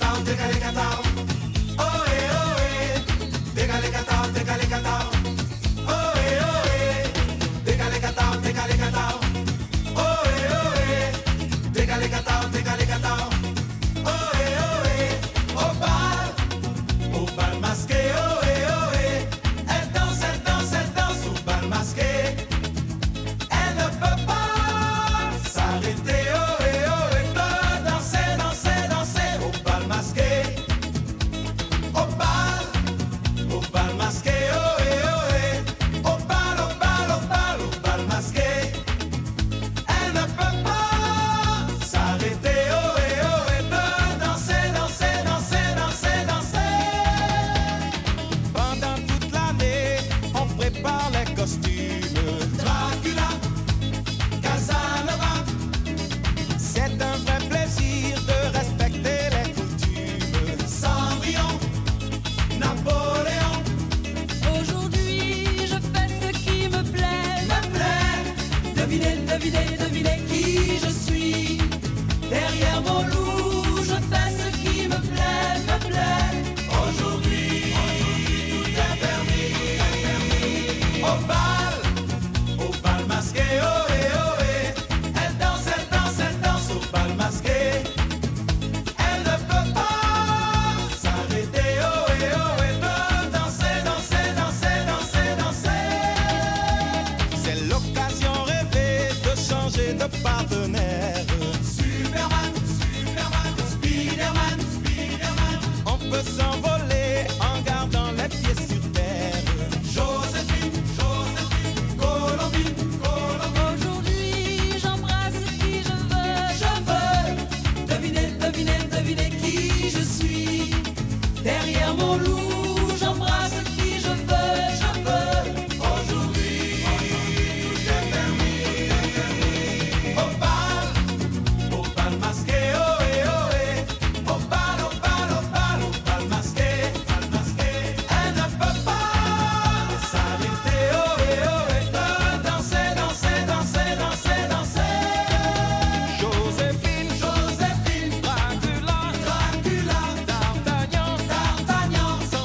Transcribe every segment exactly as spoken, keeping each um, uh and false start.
Joséphine, Dracula, Dracula, D'Artagnan, D'Artagnan.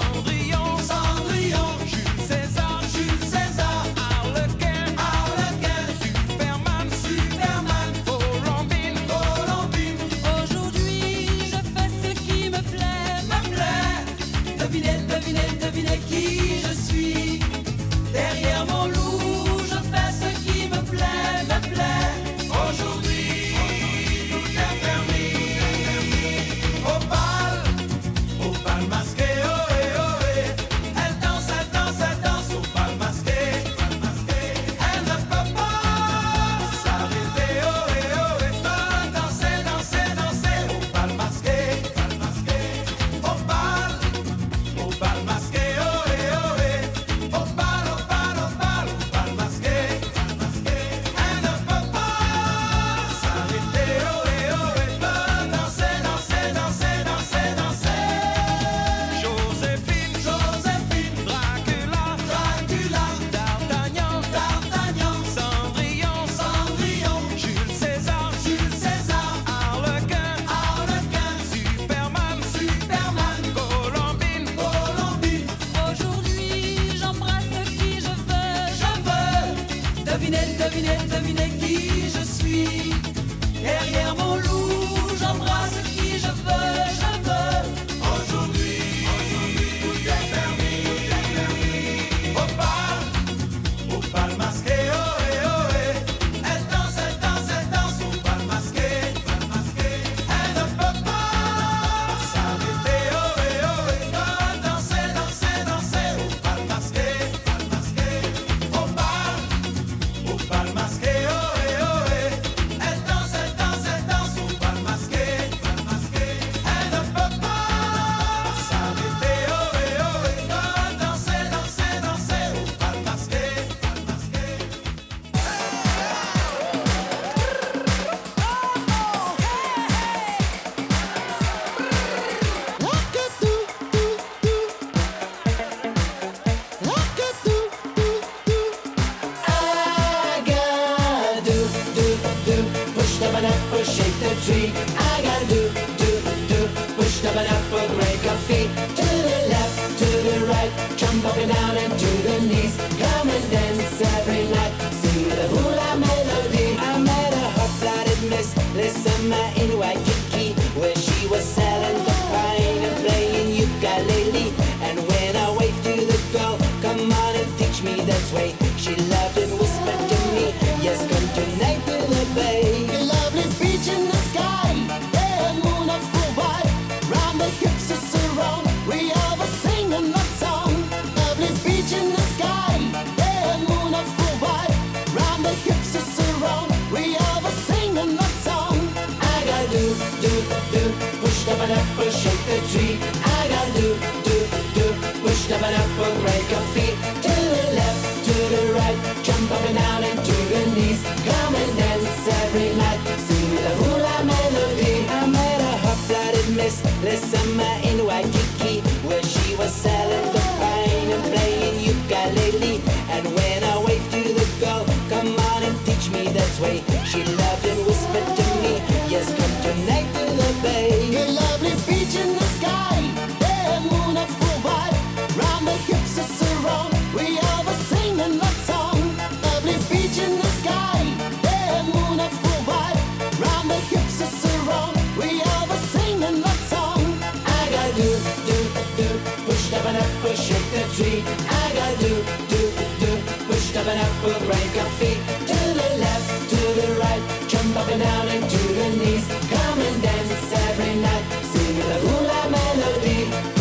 apple, break your feet. To the left, to the right, jump up and down and to the knees. Come and dance every night, sing the hula melody. I met a hot-blooded miss this summer in Waikiki, where she was selling the pine and playing ukulele. And when I waved to the girl, come on and teach me that way, she laughed and whispered to me, yes, come tonight to the bay. A lovely beach in the sky, and moon of full white, round the hips us around, we have a singing that song. Lovely beach in the sky, and moon of full white, round the hips us around, we have a singing that song. I gotta do, do, do, push up and up, push shake the tree. I gotta do, do, do, push up and up, break your feet. To the left, to the right, jump up and down and to the knees. Come and dance every night, sing the hula melody. I met a hot-blooded miss this summer in Waikiki, where she was selling the pine and playing ukulele. And when I waved to the girl, come on and teach me that way, she laughed and whispered to me, yes, come tonight to the bay. A lovely beach in the sky, and moon of full white, round the hips us around, we have a singing that song. Lovely beach in the sky, and moon of full white, round the hips us around, we have a singing that song. I gotta do, do, do, push up and up, push shake the tree. I gotta do, do, do, push up and up, break your feet. To the left, to the right, jump up and down and to the knees. Come and dance every night, sing the hula melody.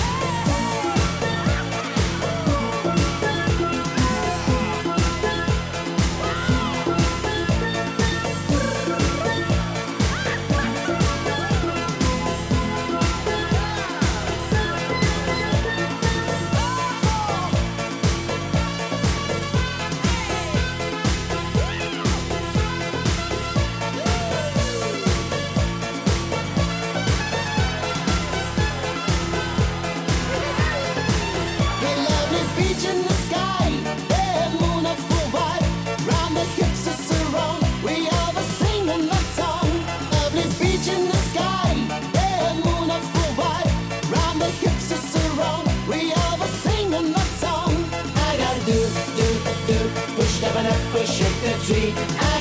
A lovely beach in the sky, and moon of full white, round the hips us around, we have a singing that song. Lovely beach in the sky, and moon of full white, round the hips us around, we have a singing that song. I gotta do, do, do, push up and up, push shake the tree. I